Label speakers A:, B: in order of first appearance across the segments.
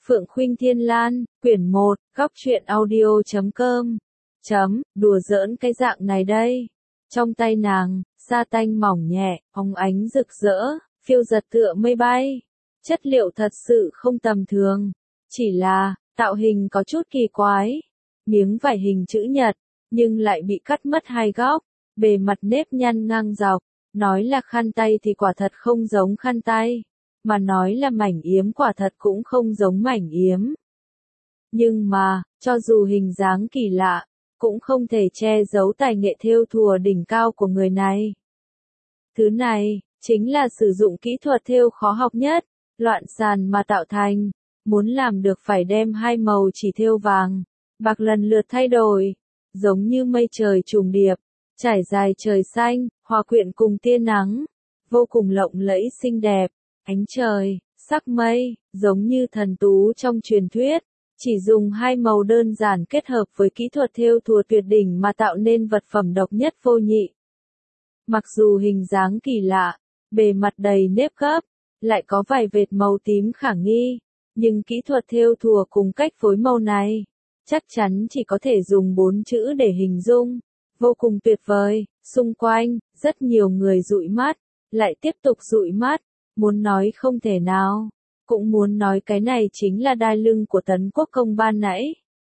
A: Phượng Khuynh Thiên Lan, quyển 1, góc truyện audio.com. Đùa giỡn cái dạng này đây. Trong tay nàng, sa tanh mỏng nhẹ, óng ánh rực rỡ, phiêu giật tựa mây bay. Chất liệu thật sự không tầm thường. Chỉ là, tạo hình có chút kỳ quái. Miếng vải hình chữ nhật, nhưng lại bị cắt mất hai góc. Bề mặt nếp nhăn ngang dọc. Nói là khăn tay thì quả thật không giống khăn tay. Mà nói là mảnh yếm quả thật cũng không giống mảnh yếm. Nhưng mà, cho dù hình dáng kỳ lạ, cũng không thể che giấu tài nghệ thêu thùa đỉnh cao của người này. Thứ này, chính là sử dụng kỹ thuật thêu khó học nhất, loạn sàn mà tạo thành. Muốn làm được phải đem hai màu chỉ thêu vàng, bạc lần lượt thay đổi, giống như mây trời trùng điệp, trải dài trời xanh, hòa quyện cùng tia nắng, vô cùng lộng lẫy xinh đẹp. Ánh trời, sắc mây, giống như thần tú trong truyền thuyết, chỉ dùng hai màu đơn giản kết hợp với kỹ thuật thêu thùa tuyệt đỉnh mà tạo nên vật phẩm độc nhất vô nhị. Mặc dù hình dáng kỳ lạ, bề mặt đầy nếp gấp, lại có vài vệt màu tím khả nghi, nhưng kỹ thuật thêu thùa cùng cách phối màu này, chắc chắn chỉ có thể dùng 4 chữ để hình dung, vô cùng tuyệt vời. Xung quanh, rất nhiều người dụi mắt, lại tiếp tục dụi mắt. Muốn nói không thể nào, cũng muốn nói cái này chính là đai lưng của Tấn Quốc Công ban nãy.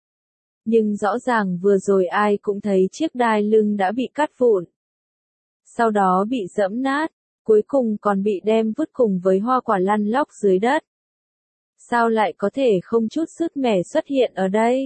A: Nhưng rõ ràng vừa rồi ai cũng thấy chiếc đai lưng đã bị cắt vụn. Sau đó bị giẫm nát, cuối cùng còn bị đem vứt cùng với hoa quả lăn lóc dưới đất. Sao lại có thể không chút sứt mẻ xuất hiện ở đây?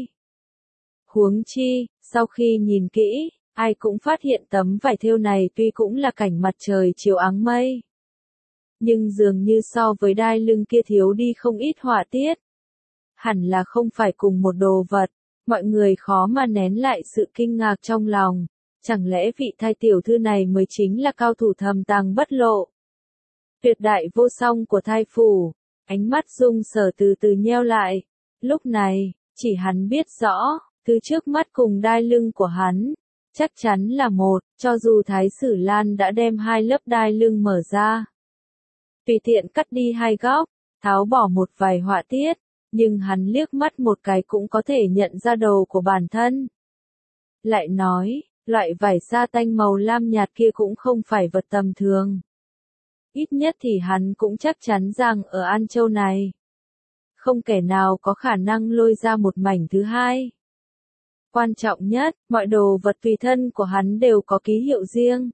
A: Huống chi, sau khi nhìn kỹ, ai cũng phát hiện tấm vải thêu này tuy cũng là cảnh mặt trời chiều áng mây. Nhưng dường như so với đai lưng kia thiếu đi không ít họa tiết. Hẳn là không phải cùng một đồ vật, mọi người khó mà nén lại sự kinh ngạc trong lòng. Chẳng lẽ vị Thai tiểu thư này mới chính là cao thủ thầm tàng bất lộ? Tuyệt đại vô song của Thai phủ, ánh mắt Dung Sở từ từ nheo lại. Lúc này, chỉ hắn biết rõ, thứ trước mắt cùng đai lưng của hắn, chắc chắn là một, cho dù Thái Sử Lan đã đem hai lớp đai lưng mở ra. Tùy tiện cắt đi hai góc, tháo bỏ một vài họa tiết, nhưng hắn liếc mắt một cái cũng có thể nhận ra đồ của bản thân. Lại nói, loại vải sa tanh màu lam nhạt kia cũng không phải vật tầm thường. Ít nhất thì hắn cũng chắc chắn rằng ở An Châu này, không kẻ nào có khả năng lôi ra một mảnh thứ hai. Quan trọng nhất, mọi đồ vật tùy thân của hắn đều có ký hiệu riêng.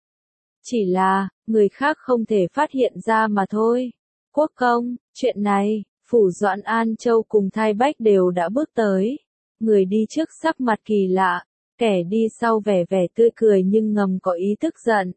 A: Chỉ là, người khác không thể phát hiện ra mà thôi. Quốc công, chuyện này, Phủ Doãn An Châu cùng Thai Bách đều đã bước tới. Người đi trước sắc mặt kỳ lạ, kẻ đi sau vẻ vẻ tươi cười nhưng ngầm có ý tức giận.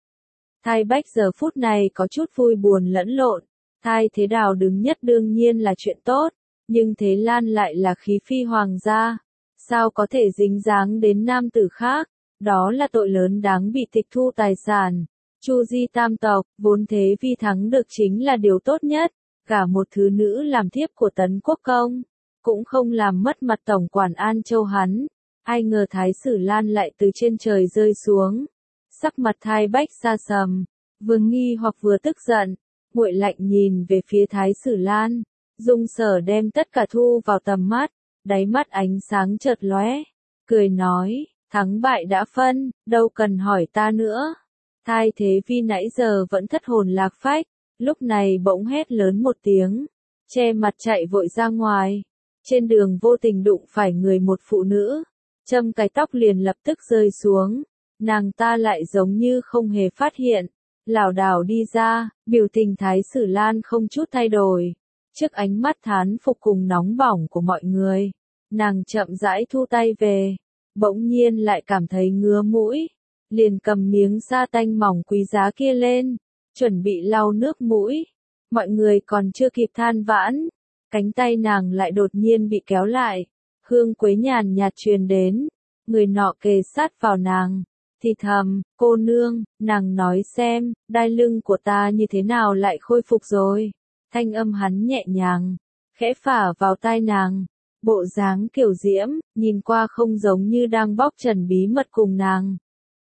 A: Thai Bách giờ phút này có chút vui buồn lẫn lộn. Thai Thế Đào đứng nhất đương nhiên là chuyện tốt, nhưng Thế Lan lại là khí phi hoàng gia. Sao có thể dính dáng đến nam tử khác? Đó là tội lớn đáng bị tịch thu tài sản. Chu Di tam tộc, vốn thế vi thắng được chính là điều tốt nhất. Cả một thứ nữ làm thiếp của Tấn Quốc Công, cũng không làm mất mặt tổng quản An Châu hắn. Ai ngờ Thái Sử Lan lại từ trên trời rơi xuống. Sắc mặt Thai Bách xa sầm, vừa nghi hoặc vừa tức giận, nguội lạnh nhìn về phía Thái Sử Lan. Dung Sở đem tất cả thu vào tầm mắt, đáy mắt ánh sáng chợt lóe, cười nói, thắng bại đã phân, đâu cần hỏi ta nữa. Thai Thế Vi nãy giờ vẫn thất hồn lạc phách, lúc này bỗng hét lớn một tiếng, che mặt chạy vội ra ngoài. Trên đường vô tình đụng phải người một phụ nữ, châm cái tóc liền lập tức rơi xuống, nàng ta lại giống như không hề phát hiện, lảo đảo đi ra, biểu tình Thái Sử Lan không chút thay đổi. Trước ánh mắt thán phục cùng nóng bỏng của mọi người, nàng chậm rãi thu tay về, bỗng nhiên lại cảm thấy ngứa mũi, liền cầm miếng sa tanh mỏng quý giá kia lên, chuẩn bị lau nước mũi. Mọi người còn chưa kịp than vãn, cánh tay nàng lại đột nhiên bị kéo lại, hương quế nhàn nhạt truyền đến, người nọ kề sát vào nàng, thì thầm, cô nương, nàng nói xem, đai lưng của ta như thế nào lại khôi phục rồi. Thanh âm hắn nhẹ nhàng, khẽ phả vào tai nàng, bộ dáng kiểu diễm, nhìn qua không giống như đang bóc trần bí mật cùng nàng,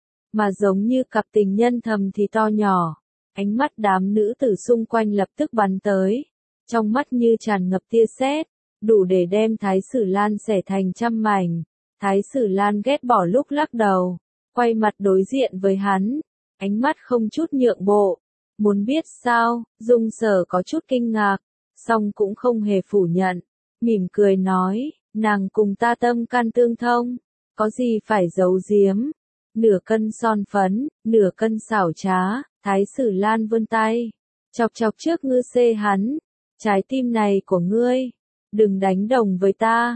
A: mà giống như cặp tình nhân thầm thì to nhỏ. Ánh mắt đám nữ tử xung quanh lập tức bắn tới, trong mắt như tràn ngập tia sét, đủ để đem Thái Sử Lan xẻ thành trăm mảnh. Thái Sử Lan ghét bỏ lúc lắc đầu, quay mặt đối diện với hắn, ánh mắt không chút nhượng bộ. Muốn biết sao, Dung Sở có chút kinh ngạc, song cũng không hề phủ nhận, mỉm cười nói, nàng cùng ta tâm can tương thông, có gì phải giấu giếm. Nửa cân son phấn, nửa cân xảo trá, Thái Sử Lan vươn tay, chọc chọc trước ngư xê hắn, trái tim này của ngươi, đừng đánh đồng với ta.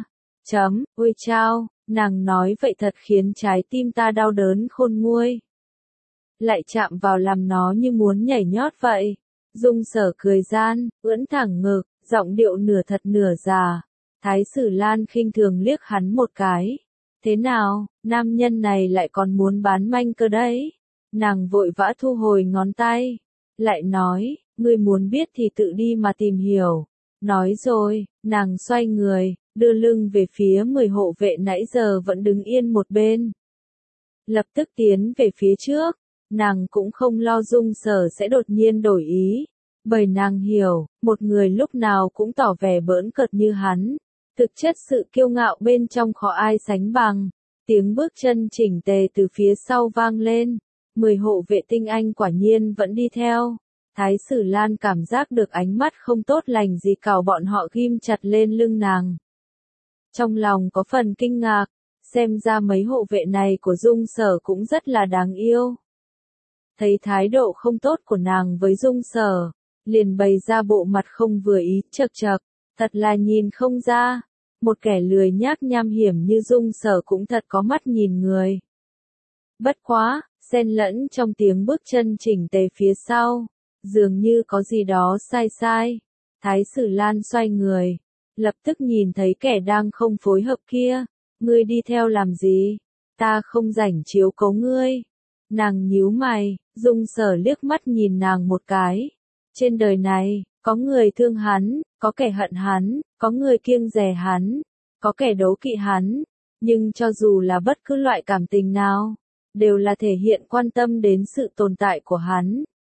A: Ôi chao, nàng nói vậy thật khiến trái tim ta đau đớn khôn nguôi. Lại chạm vào làm nó như muốn nhảy nhót vậy. Dung Sở cười gian, ưỡn thẳng ngực, giọng điệu nửa thật nửa giả. Thái Sử Lan khinh thường liếc hắn một cái. Thế nào, nam nhân này lại còn muốn bán manh cơ đấy. Nàng vội vã thu hồi ngón tay. Lại nói, ngươi muốn biết thì tự đi mà tìm hiểu. Nói rồi, nàng xoay người, đưa lưng về phía 10 hộ vệ nãy giờ vẫn đứng yên một bên. Lập tức tiến về phía trước, nàng cũng không lo Dung Sở sẽ đột nhiên đổi ý. Bởi nàng hiểu, một người lúc nào cũng tỏ vẻ bỡn cợt như hắn. Thực chất sự kiêu ngạo bên trong khó ai sánh bằng. Tiếng bước chân chỉnh tề từ phía sau vang lên. 10 hộ vệ tinh anh quả nhiên vẫn đi theo. Thái Sử Lan cảm giác được ánh mắt không tốt lành gì cào bọn họ ghim chặt lên lưng nàng. Trong lòng có phần kinh ngạc, xem ra mấy hộ vệ này của Dung Sở cũng rất là đáng yêu. Thấy thái độ không tốt của nàng với Dung Sở, liền bày ra bộ mặt không vừa ý, chậc chậc, thật là nhìn không ra. Một kẻ lười nhác nham hiểm như Dung Sở cũng thật có mắt nhìn người. Bất quá, xen lẫn trong tiếng bước chân chỉnh tề phía sau, dường như có gì đó sai sai. Thái Sử Lan xoay người, lập tức nhìn thấy kẻ đang không phối hợp kia. Ngươi đi theo làm gì? Ta không rảnh chiếu cố ngươi. Nàng nhíu mày, Dung Sở liếc mắt nhìn nàng một cái. Trên đời này, có người thương hắn, có kẻ hận hắn, có người kiêng dè hắn, có kẻ đố kỵ hắn. Nhưng cho dù là bất cứ loại cảm tình nào, đều là thể hiện quan tâm đến sự tồn tại của hắn.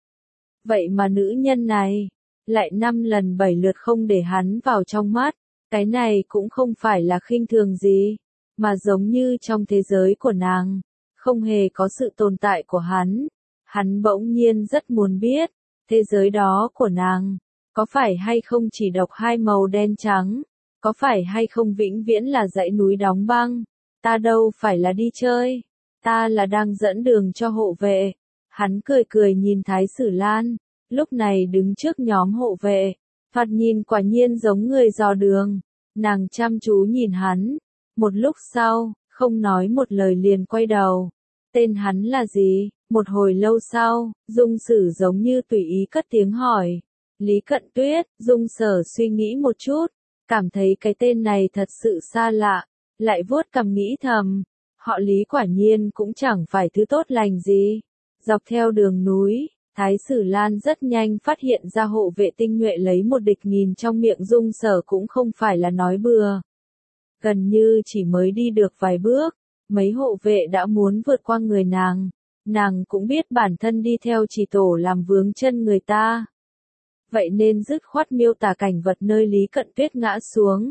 A: Vậy mà nữ nhân này, lại 5 lần 7 lượt không để hắn vào trong mắt. Cái này cũng không phải là khinh thường gì, mà giống như trong thế giới của nàng, không hề có sự tồn tại của hắn. Hắn bỗng nhiên rất muốn biết, thế giới đó của nàng, có phải hay không chỉ độc hai màu đen trắng, có phải hay không vĩnh viễn là dãy núi đóng băng. Ta đâu phải là đi chơi, ta là đang dẫn đường cho hộ vệ. Hắn cười cười nhìn Thái Sử Lan, lúc này đứng trước nhóm hộ vệ, thoạt nhìn quả nhiên giống người dò đường. Nàng chăm chú nhìn hắn, một lúc sau, không nói một lời liền quay đầu. Tên hắn là gì? Một hồi lâu sau, Dung Sử giống như tùy ý cất tiếng hỏi. Lý Cận Tuyết. Dung Sở suy nghĩ một chút, cảm thấy cái tên này thật sự xa lạ, lại vuốt cằm nghĩ thầm, họ Lý quả nhiên cũng chẳng phải thứ tốt lành gì. Dọc theo đường núi, Thái Sử Lan rất nhanh phát hiện ra hộ vệ tinh nhuệ lấy một địch nghìn trong miệng Dung Sở cũng không phải là nói bừa. Gần như chỉ mới đi được vài bước, mấy hộ vệ đã muốn vượt qua người nàng. Nàng cũng biết bản thân đi theo chỉ tổ làm vướng chân người ta. Vậy nên dứt khoát miêu tả cảnh vật nơi Lý Cận Tuyết ngã xuống.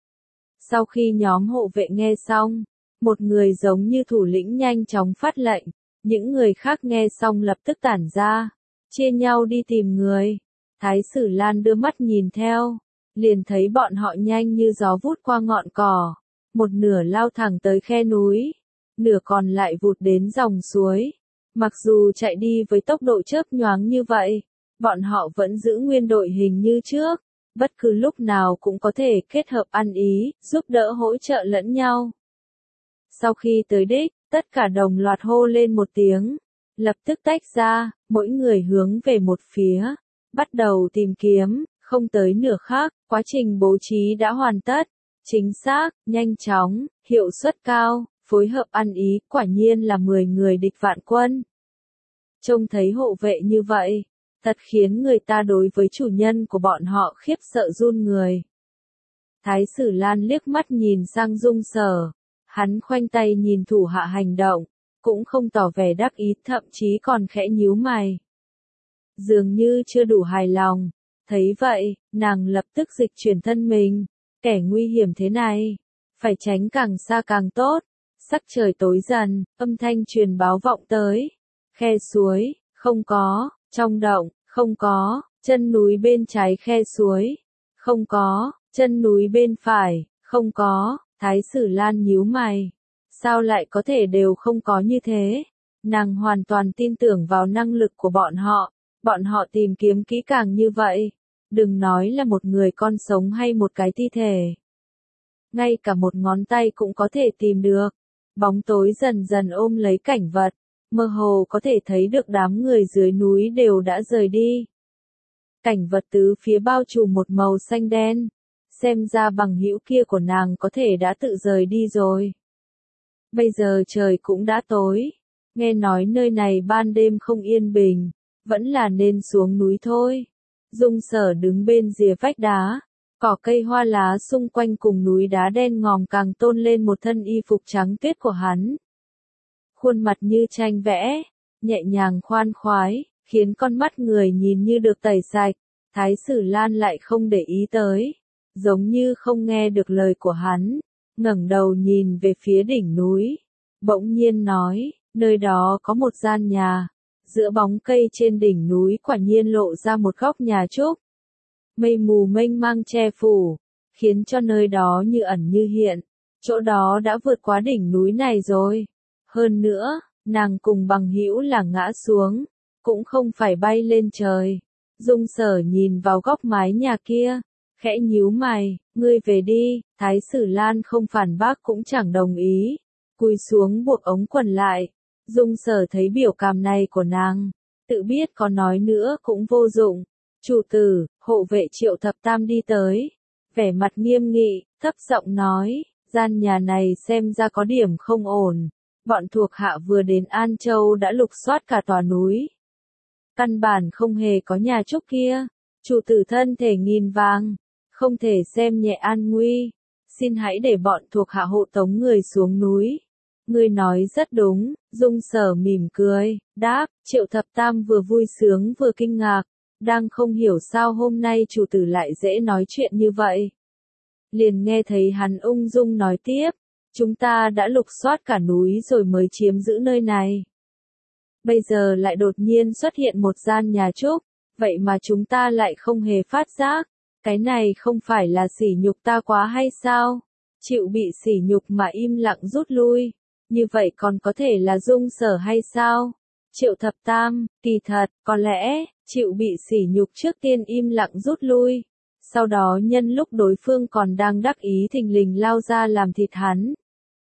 A: Sau khi nhóm hộ vệ nghe xong, một người giống như thủ lĩnh nhanh chóng phát lệnh, những người khác nghe xong lập tức tản ra, chia nhau đi tìm người. Thái Sử Lan đưa mắt nhìn theo, liền thấy bọn họ nhanh như gió vút qua ngọn cỏ, một nửa lao thẳng tới khe núi, nửa còn lại vụt đến dòng suối. Mặc dù chạy đi với tốc độ chớp nhoáng như vậy, bọn họ vẫn giữ nguyên đội hình như trước, bất cứ lúc nào cũng có thể kết hợp ăn ý, giúp đỡ hỗ trợ lẫn nhau. Sau khi tới đích, tất cả đồng loạt hô lên một tiếng, lập tức tách ra, mỗi người hướng về một phía, bắt đầu tìm kiếm. Không tới nửa khắc, quá trình bố trí đã hoàn tất, chính xác, nhanh chóng, hiệu suất cao, phối hợp ăn ý, quả nhiên là 10 người địch vạn quân. Trông thấy hộ vệ như vậy, thật khiến người ta đối với chủ nhân của bọn họ khiếp sợ run người. Thái Sử Lan liếc mắt nhìn sang Dung Sở, hắn khoanh tay nhìn thủ hạ hành động, cũng không tỏ vẻ đắc ý, thậm chí còn khẽ nhíu mày. Dường như chưa đủ hài lòng. Thấy vậy, nàng lập tức dịch chuyển thân mình, Kẻ nguy hiểm thế này, phải tránh càng xa càng tốt. Sắc trời tối dần, âm thanh truyền báo vọng tới. Khe suối, không có, trong động, không có, chân núi bên trái khe suối, không có, chân núi bên phải, không có. Thái Sử Lan nhíu mày. Sao lại có thể đều không có như thế? Nàng hoàn toàn tin tưởng vào năng lực của bọn họ tìm kiếm kỹ càng như vậy. Đừng nói là một người con sống hay một cái thi thể. Ngay cả một ngón tay cũng có thể tìm được. Bóng tối dần dần ôm lấy cảnh vật, mơ hồ có thể thấy được đám người dưới núi đều đã rời đi. Cảnh vật tứ phía bao trùm một màu xanh đen. Xem ra bằng hữu kia của nàng có thể đã tự rời đi rồi. Bây giờ trời cũng đã tối. Nghe nói nơi này ban đêm không yên bình, vẫn là nên xuống núi thôi. Dung Sở đứng bên rìa vách đá, cỏ cây hoa lá xung quanh cùng núi đá đen ngòm càng tôn lên một thân y phục trắng tuyết của hắn. Khuôn mặt như tranh vẽ, nhẹ nhàng khoan khoái, khiến con mắt người nhìn như được tẩy sạch. Thái Sử Lan lại không để ý tới, giống như không nghe được lời của hắn, ngẩng đầu nhìn về phía đỉnh núi, bỗng nhiên nói, nơi đó có một gian nhà. Giữa bóng cây trên đỉnh núi quả nhiên lộ ra một góc nhà trúc. Mây mù mênh mang che phủ, khiến cho nơi đó như ẩn như hiện. Chỗ đó đã vượt quá đỉnh núi này rồi. Hơn nữa, nàng cùng bằng hữu là ngã xuống, cũng không phải bay lên trời. Dung Sở nhìn vào góc mái nhà kia, khẽ nhíu mày, ngươi về đi. Thái Sử Lan không phản bác cũng chẳng đồng ý, cúi xuống buộc ống quần lại. Dung Sở thấy biểu cảm này của nàng, tự biết có nói nữa cũng vô dụng. Chủ tử, hộ vệ Triệu Thập Tam đi tới, vẻ mặt nghiêm nghị, thấp giọng nói, gian nhà này xem ra có điểm không ổn. Bọn thuộc hạ vừa đến An Châu đã lục soát cả tòa núi. Căn bản không hề có nhà trúc kia. Chủ tử thân thể nghìn vàng, không thể xem nhẹ an nguy. Xin hãy để bọn thuộc hạ hộ tống người xuống núi. Ngươi nói rất đúng. Dung Sở mỉm cười, đáp. Triệu Thập Tam vừa vui sướng vừa kinh ngạc, đang không hiểu sao hôm nay chủ tử lại dễ nói chuyện như vậy. Liền nghe thấy hắn ung dung nói tiếp, chúng ta đã lục soát cả núi rồi mới chiếm giữ nơi này. Bây giờ lại đột nhiên xuất hiện một gian nhà trúc, vậy mà chúng ta lại không hề phát giác. Cái này không phải là sỉ nhục ta quá hay sao? Chịu bị sỉ nhục mà im lặng rút lui. Như vậy còn có thể là Dung Sở hay sao? Triệu Thập Tam, kỳ thật, có lẽ, chịu bị sỉ nhục trước tiên im lặng rút lui. Sau đó nhân lúc đối phương còn đang đắc ý thình lình lao ra làm thịt hắn.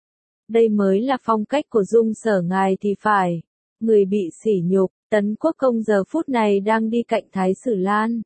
A: Đây mới là phong cách của Dung Sở ngài thì phải. Người bị sỉ nhục, Tấn Quốc Công giờ phút này đang đi cạnh Thái Sử Lan.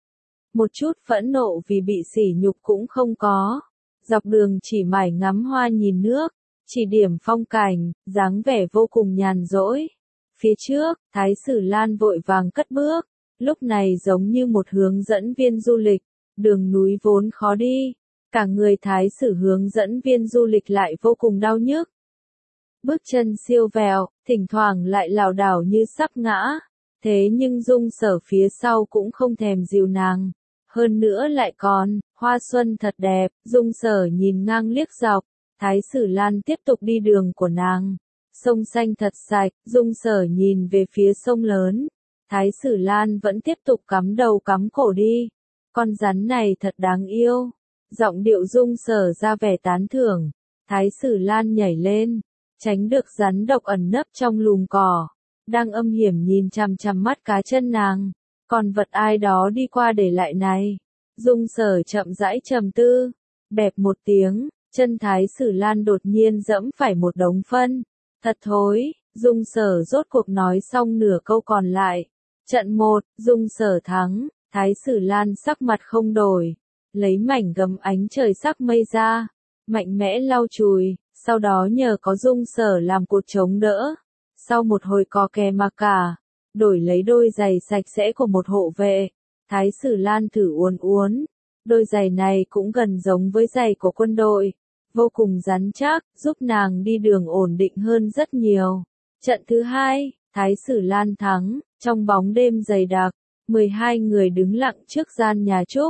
A: Một chút phẫn nộ vì bị sỉ nhục cũng không có. Dọc đường chỉ mải ngắm hoa nhìn nước, chỉ điểm phong cảnh, dáng vẻ vô cùng nhàn rỗi. Phía trước, Thái Sử Lan vội vàng cất bước, lúc này giống như một hướng dẫn viên du lịch, đường núi vốn khó đi, cả người Thái Sử hướng dẫn viên du lịch lại vô cùng đau nhức. Bước chân siêu vẹo, thỉnh thoảng lại lảo đảo như sắp ngã, thế nhưng Dung Sở phía sau cũng không thèm dìu nàng. Hơn nữa lại còn, hoa xuân thật đẹp. Dung Sở nhìn ngang liếc dọc, Thái Sử Lan tiếp tục đi đường của nàng. Sông xanh thật sạch, Dung Sở nhìn về phía sông lớn. Thái Sử Lan vẫn tiếp tục cắm đầu cắm cổ đi. Con rắn này thật đáng yêu. Giọng điệu Dung Sở ra vẻ tán thưởng. Thái Sử Lan nhảy lên, tránh được rắn độc ẩn nấp trong lùm cỏ, đang âm hiểm nhìn chằm chằm mắt cá chân nàng. Còn vật ai đó đi qua để lại này. Dung Sở chậm rãi trầm tư, bẹp một tiếng, chân Thái Sử Lan đột nhiên dẫm phải một đống phân. Thật thối. Dung Sở rốt cuộc nói xong nửa câu còn lại. Trận 1, Dung Sở thắng. Thái Sử Lan sắc mặt không đổi, lấy mảnh gấm ánh trời sắc mây ra, mạnh mẽ lau chùi, sau đó nhờ có Dung Sở làm cột chống đỡ. Sau một hồi co kè mà cả, đổi lấy đôi giày sạch sẽ của một hộ vệ. Thái Sử Lan thử uốn uốn, đôi giày này cũng gần giống với giày của quân đội, vô cùng rắn chắc, giúp nàng đi đường ổn định hơn rất nhiều. Trận thứ 2, Thái Sử Lan thắng, trong bóng đêm dày đặc, 12 người đứng lặng trước gian nhà trúc.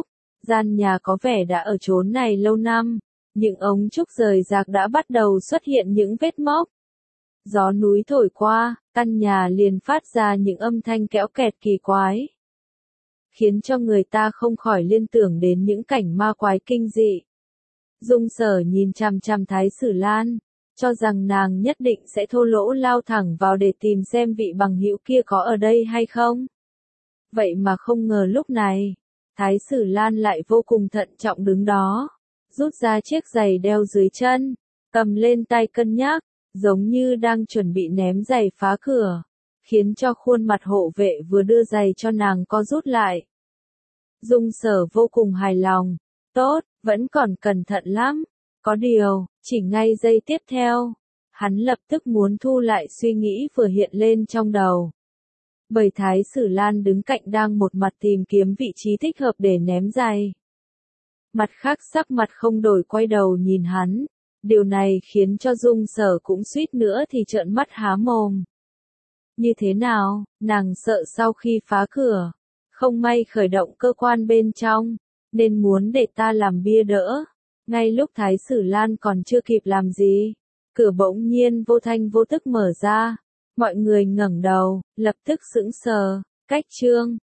A: Gian nhà có vẻ đã ở chốn này lâu năm, những ống trúc rời rạc đã bắt đầu xuất hiện những vết mốc. Gió núi thổi qua, căn nhà liền phát ra những âm thanh kéo kẹt kỳ quái, khiến cho người ta không khỏi liên tưởng đến những cảnh ma quái kinh dị. Dung Sở nhìn chằm chằm Thái Sử Lan, cho rằng nàng nhất định sẽ thô lỗ lao thẳng vào để tìm xem vị bằng hữu kia có ở đây hay không. Vậy mà không ngờ lúc này, Thái Sử Lan lại vô cùng thận trọng đứng đó, rút ra chiếc giày đeo dưới chân, cầm lên tay cân nhắc, giống như đang chuẩn bị ném giày phá cửa, khiến cho khuôn mặt hộ vệ vừa đưa giày cho nàng co rút lại. Dung Sở vô cùng hài lòng, tốt, vẫn còn cẩn thận lắm, có điều, chỉ ngay giây tiếp theo, hắn lập tức muốn thu lại suy nghĩ vừa hiện lên trong đầu. Bởi Thái Sử Lan đứng cạnh đang một mặt tìm kiếm vị trí thích hợp để ném giày. Mặt khác sắc mặt không đổi quay đầu nhìn hắn, điều này khiến cho Dung Sở cũng suýt nữa thì trợn mắt há mồm. Như thế nào, nàng sợ sau khi phá cửa, không may khởi động cơ quan bên trong, nên muốn để ta làm bia đỡ. Ngay lúc Thái Sử Lan còn chưa kịp làm gì, cửa bỗng nhiên vô thanh vô tức mở ra. Mọi người ngẩng đầu, lập tức sững sờ. Cách chương